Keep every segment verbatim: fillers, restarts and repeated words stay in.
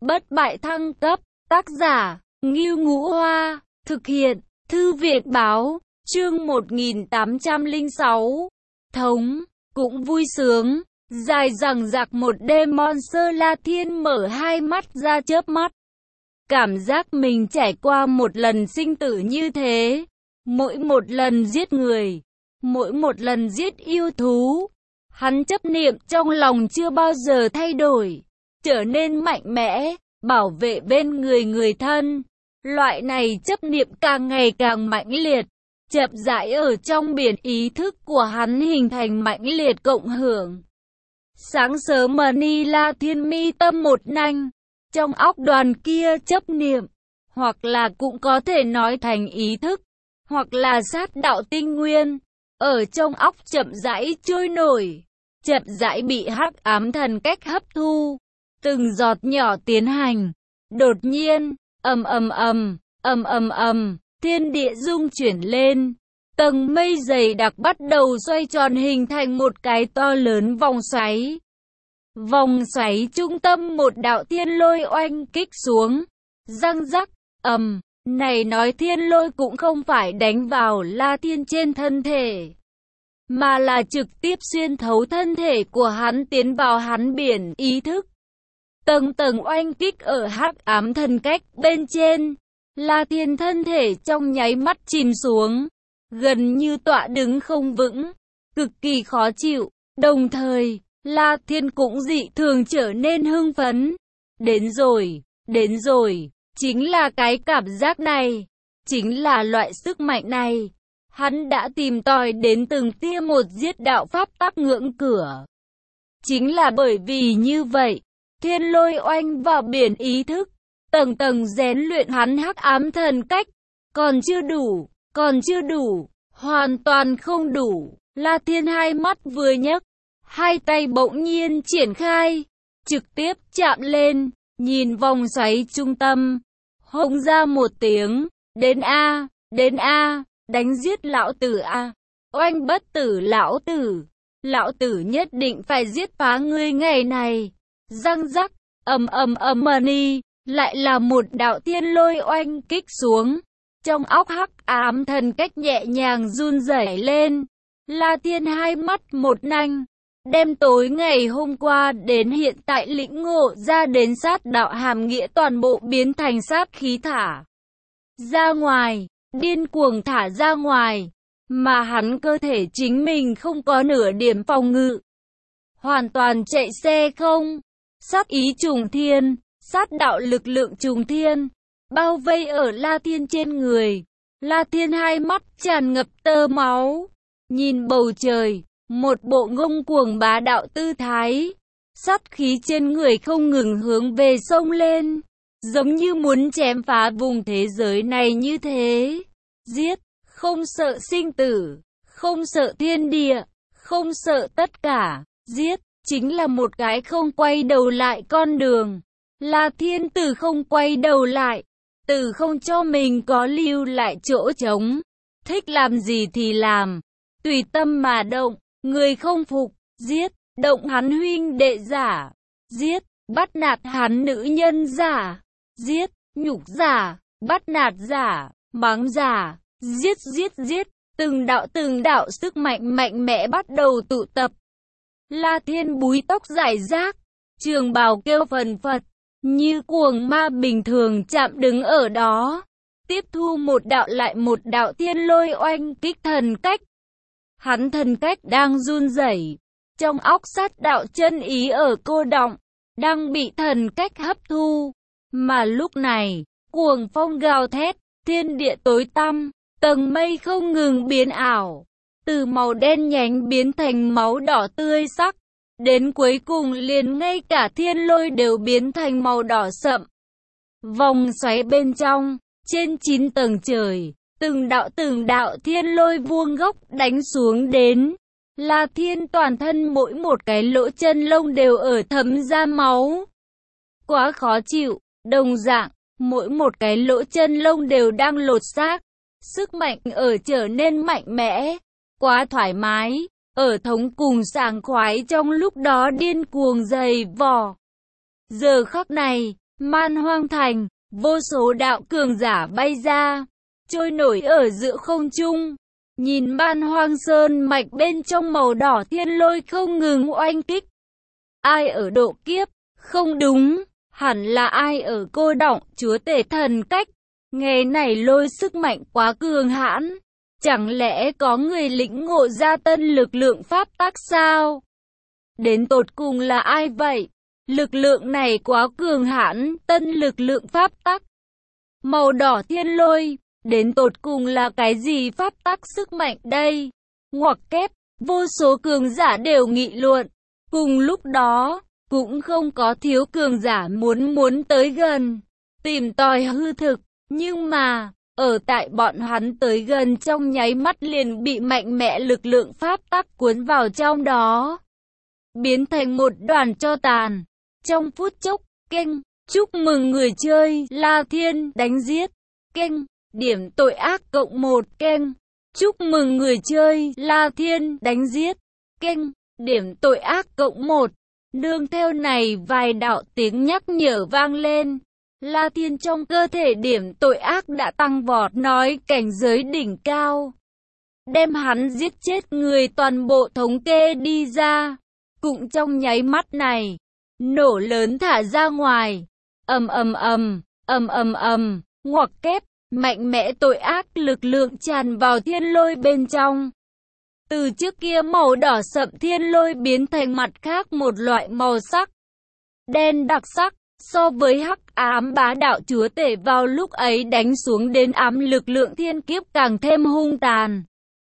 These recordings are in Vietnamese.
Bất bại thăng cấp, tác giả, Ngưu Ngũ Hoa, thực hiện, Thư viện báo, chương một nghìn tám trăm lẻ sáu. Thống, cũng vui sướng, dài dằng dặc một đêm Monster La Thiên mở hai mắt ra chớp mắt. Cảm giác mình trải qua một lần sinh tử như thế, mỗi một lần giết người, mỗi một lần giết yêu thú, hắn chấp niệm trong lòng chưa bao giờ thay đổi, trở nên mạnh mẽ, bảo vệ bên người người thân. Loại này chấp niệm càng ngày càng mãnh liệt, chậm rãi ở trong biển ý thức của hắn hình thành mãnh liệt cộng hưởng. Sáng sớm Mani La Thiên mi tâm một nanh, trong óc đoàn kia chấp niệm, hoặc là cũng có thể nói thành ý thức, hoặc là sát đạo tinh nguyên, ở trong óc chậm rãi trôi nổi, chậm rãi bị hắc ám thần cách hấp thu, từng giọt nhỏ tiến hành. Đột nhiên, ầm ầm ầm, ầm ầm ầm, thiên địa rung chuyển lên, tầng mây dày đặc bắt đầu xoay tròn hình thành một cái to lớn vòng xoáy. Vòng xoáy trung tâm một đạo thiên lôi oanh kích xuống, răng rắc, ầm, này nói thiên lôi cũng không phải đánh vào La Thiên trên thân thể, mà là trực tiếp xuyên thấu thân thể của hắn tiến vào hắn biển ý thức. Tầng tầng oanh kích ở hắc ám thần cách bên trên, La Thiên thân thể trong nháy mắt chìm xuống, gần như tọa đứng không vững, cực kỳ khó chịu, đồng thời, La Thiên cũng dị thường trở nên hưng phấn. Đến rồi, đến rồi, chính là cái cảm giác này, chính là loại sức mạnh này. Hắn đã tìm tòi đến từng tia một giết đạo pháp tắc ngưỡng cửa. Chính là bởi vì như vậy, thiên lôi oanh vào biển ý thức, tầng tầng rèn luyện hắn hắc ám thần cách, còn chưa đủ, còn chưa đủ, hoàn toàn không đủ. La Thiên hai mắt vừa nhấc, hai tay bỗng nhiên triển khai, trực tiếp chạm lên, nhìn vòng xoáy trung tâm, hống ra một tiếng, đến a, đến a, đánh giết lão tử a, oanh bất tử lão tử, lão tử nhất định phải giết phá ngươi ngày này. Răng rắc, ầm ầm ầm Mani, lại là một đạo thiên lôi oanh kích xuống, trong óc hắc ám thần cách nhẹ nhàng run rẩy lên. La Thiên hai mắt một nanh, đem tối ngày hôm qua đến hiện tại lĩnh ngộ ra đến sát đạo hàm nghĩa toàn bộ biến thành sát khí thả ra ngoài, điên cuồng thả ra ngoài, mà hắn cơ thể chính mình không có nửa điểm phòng ngự, hoàn toàn chạy xe không. Sát ý trùng thiên, sát đạo lực lượng trùng thiên, bao vây ở La Thiên trên người. La Thiên hai mắt tràn ngập tơ máu, nhìn bầu trời, một bộ ngông cuồng bá đạo tư thái, sát khí trên người không ngừng hướng về sông lên, giống như muốn chém phá vùng thế giới này như thế. Giết, không sợ sinh tử, không sợ thiên địa, không sợ tất cả, giết. Chính là một cái không quay đầu lại con đường. La Thiên từ không quay đầu lại, từ không cho mình có lưu lại chỗ trống, thích làm gì thì làm, tùy tâm mà động, người không phục, giết, động hắn huynh đệ giả, giết, bắt nạt hắn nữ nhân giả, giết, nhục giả, bắt nạt giả, mắng giả, giết giết giết, từng đạo từng đạo sức mạnh mạnh mẽ bắt đầu tụ tập. La Thiên búi tóc rải rác, trường bào kêu phần phật, như cuồng ma bình thường chạm đứng ở đó, tiếp thu một đạo lại một đạo thiên lôi oanh kích thần cách. Hắn thần cách đang run rẩy, trong óc sát đạo chân ý ở cô đọng, đang bị thần cách hấp thu. Mà lúc này, cuồng phong gào thét, thiên địa tối tăm, tầng mây không ngừng biến ảo, từ màu đen nhánh biến thành máu đỏ tươi sắc, đến cuối cùng liền ngay cả thiên lôi đều biến thành màu đỏ sậm. Vòng xoáy bên trong, trên chín tầng trời, từng đạo từng đạo thiên lôi vuông góc đánh xuống đến. La Thiên toàn thân mỗi một cái lỗ chân lông đều ở thấm ra máu. Quá khó chịu, đồng dạng, mỗi một cái lỗ chân lông đều đang lột xác. Sức mạnh ở trở nên mạnh mẽ. Quá thoải mái, ở thống cùng sảng khoái trong lúc đó điên cuồng dày vò. Giờ khắc này, Man Hoang Thành, vô số đạo cường giả bay ra, trôi nổi ở giữa không trung. Nhìn Man Hoang Sơn mạch bên trong màu đỏ thiên lôi không ngừng oanh kích. Ai ở độ kiếp? Không đúng, hẳn là ai ở cô đọng chúa tể thần cách. Nghe này lôi sức mạnh quá cường hãn. Chẳng lẽ có người lĩnh ngộ ra tân lực lượng pháp tắc sao? Đến tột cùng là ai vậy? Lực lượng này quá cường hãn, tân lực lượng pháp tắc. Màu đỏ thiên lôi, đến tột cùng là cái gì pháp tắc sức mạnh đây? Ngoặc kép, vô số cường giả đều nghị luận. Cùng lúc đó, cũng không có thiếu cường giả muốn muốn tới gần, tìm tòi hư thực. Nhưng mà, ở tại bọn hắn tới gần trong nháy mắt liền bị mạnh mẽ lực lượng pháp tắc cuốn vào trong đó. Biến thành một đoàn tro tàn. Trong phút chốc, kênh, chúc mừng người chơi, La Thiên, đánh giết. Kênh, điểm tội ác cộng một kênh. Chúc mừng người chơi, La Thiên, đánh giết. Kênh, điểm tội ác cộng một. Nương theo này vài đạo tiếng nhắc nhở vang lên. La Thiên trong cơ thể điểm tội ác đã tăng vọt nói cảnh giới đỉnh cao. Đem hắn giết chết người toàn bộ thống kê đi ra. Cũng trong nháy mắt này, nổ lớn thả ra ngoài. Ầm ầm ầm, ầm ầm ầm, ngoặc kép, mạnh mẽ tội ác lực lượng tràn vào thiên lôi bên trong. Từ trước kia màu đỏ sậm thiên lôi biến thành mặt khác một loại màu sắc. Đen đặc sắc, so với hắc ám bá đạo chúa tể vào lúc ấy đánh xuống đến ám lực lượng thiên kiếp càng thêm hung tàn.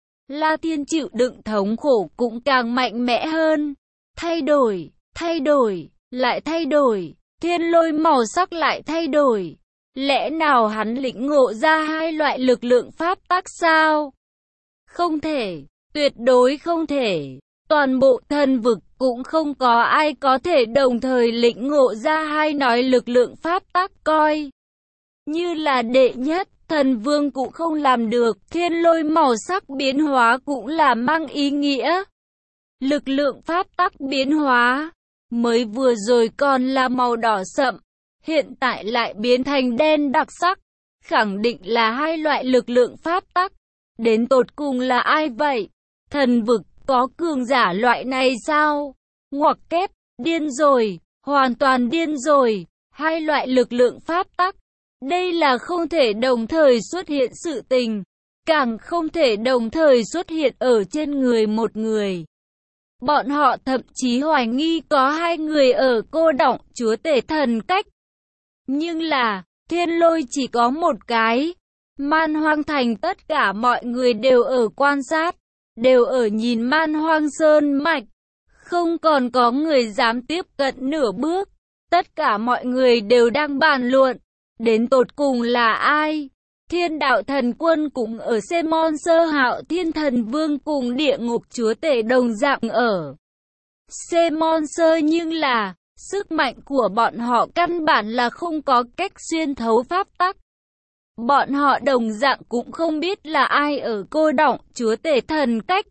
La Thiên chịu đựng thống khổ cũng càng mạnh mẽ hơn. Thay đổi, thay đổi, lại thay đổi, thiên lôi màu sắc lại thay đổi. Lẽ nào hắn lĩnh ngộ ra hai loại lực lượng pháp tắc sao? Không thể, tuyệt đối không thể. Toàn bộ thần vực cũng không có ai có thể đồng thời lĩnh ngộ ra hai nói lực lượng pháp tắc coi. Như là đệ nhất, thần vương cũng không làm được, thiên lôi màu sắc biến hóa cũng là mang ý nghĩa. Lực lượng pháp tắc biến hóa, mới vừa rồi còn là màu đỏ sậm, hiện tại lại biến thành đen đặc sắc, khẳng định là hai loại lực lượng pháp tắc. Đến tột cùng là ai vậy? Thần vực có cường giả loại này sao? Ngoặc kép, điên rồi, hoàn toàn điên rồi, hai loại lực lượng pháp tắc. Đây là không thể đồng thời xuất hiện sự tình, càng không thể đồng thời xuất hiện ở trên người một người. Bọn họ thậm chí hoài nghi có hai người ở cô đọng chúa tể thần cách. Nhưng là, thiên lôi chỉ có một cái. Man Hoang Thành tất cả mọi người đều ở quan sát, đều ở nhìn Man Hoang Sơn mạch. Không còn có người dám tiếp cận nửa bước. Tất cả mọi người đều đang bàn luận. Đến tột cùng là ai? Thiên đạo thần quân cũng ở Sê Môn Sơ Hạo Thiên Thần Vương cùng địa ngục chúa tể đồng dạng ở Sê Môn Sơ, nhưng là sức mạnh của bọn họ căn bản là không có cách xuyên thấu pháp tắc. Bọn họ đồng dạng cũng không biết là ai ở cô đọng chúa tể thần cách.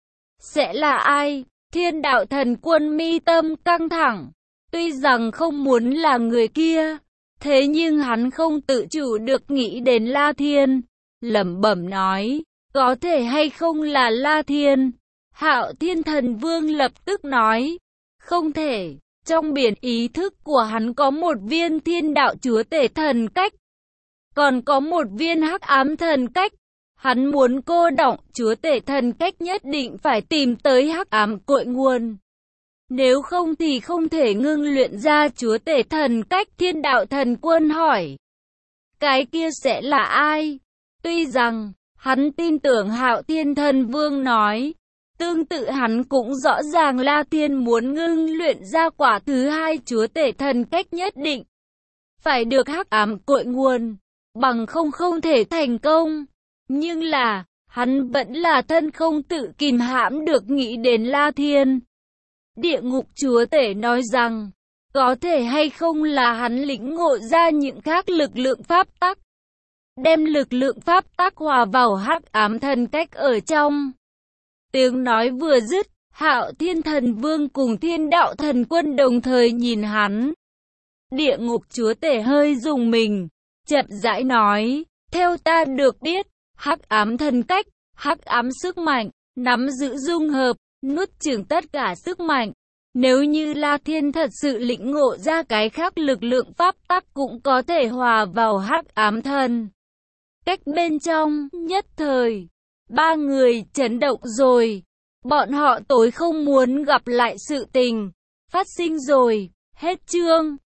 Sẽ là ai? Thiên đạo thần quân mi tâm căng thẳng. Tuy rằng không muốn là người kia, thế nhưng hắn không tự chủ được nghĩ đến La Thiên. Lẩm bẩm nói, có thể hay không là La Thiên? Hạo Thiên Thần Vương lập tức nói, không thể. Trong biển ý thức của hắn có một viên thiên đạo chúa tể thần cách, còn có một viên hắc ám thần cách. Hắn muốn cô đọng chúa tể thần cách nhất định phải tìm tới hắc ám cội nguồn. Nếu không thì không thể ngưng luyện ra chúa tể thần cách. Thiên đạo thần quân hỏi, cái kia sẽ là ai? Tuy rằng, hắn tin tưởng Hạo Thiên Thần Vương nói, tương tự hắn cũng rõ ràng La Thiên muốn ngưng luyện ra quả thứ hai chúa tể thần cách nhất định phải được hắc ám cội nguồn, bằng không không thể thành công. Nhưng là, hắn vẫn là thân không tự kìm hãm được nghĩ đến La Thiên. Địa ngục chúa tể nói rằng, có thể hay không là hắn lĩnh ngộ ra những khác lực lượng pháp tắc, đem lực lượng pháp tắc hòa vào hắc ám thần cách ở trong. Tiếng nói vừa dứt, Hạo Thiên Thần Vương cùng Thiên đạo thần quân đồng thời nhìn hắn. địa ngục chúa tể hơi rùng mình, chậm rãi nói, theo ta được biết, hắc ám thần cách, hắc ám sức mạnh, nắm giữ dung hợp, nuốt chửng tất cả sức mạnh. Nếu như La Thiên thật sự lĩnh ngộ ra cái khác lực lượng pháp tắc cũng có thể hòa vào hắc ám thần cách bên trong, nhất thời. Ba người chấn động rồi. Bọn họ tối không muốn gặp lại sự tình phát sinh rồi. Hết chương.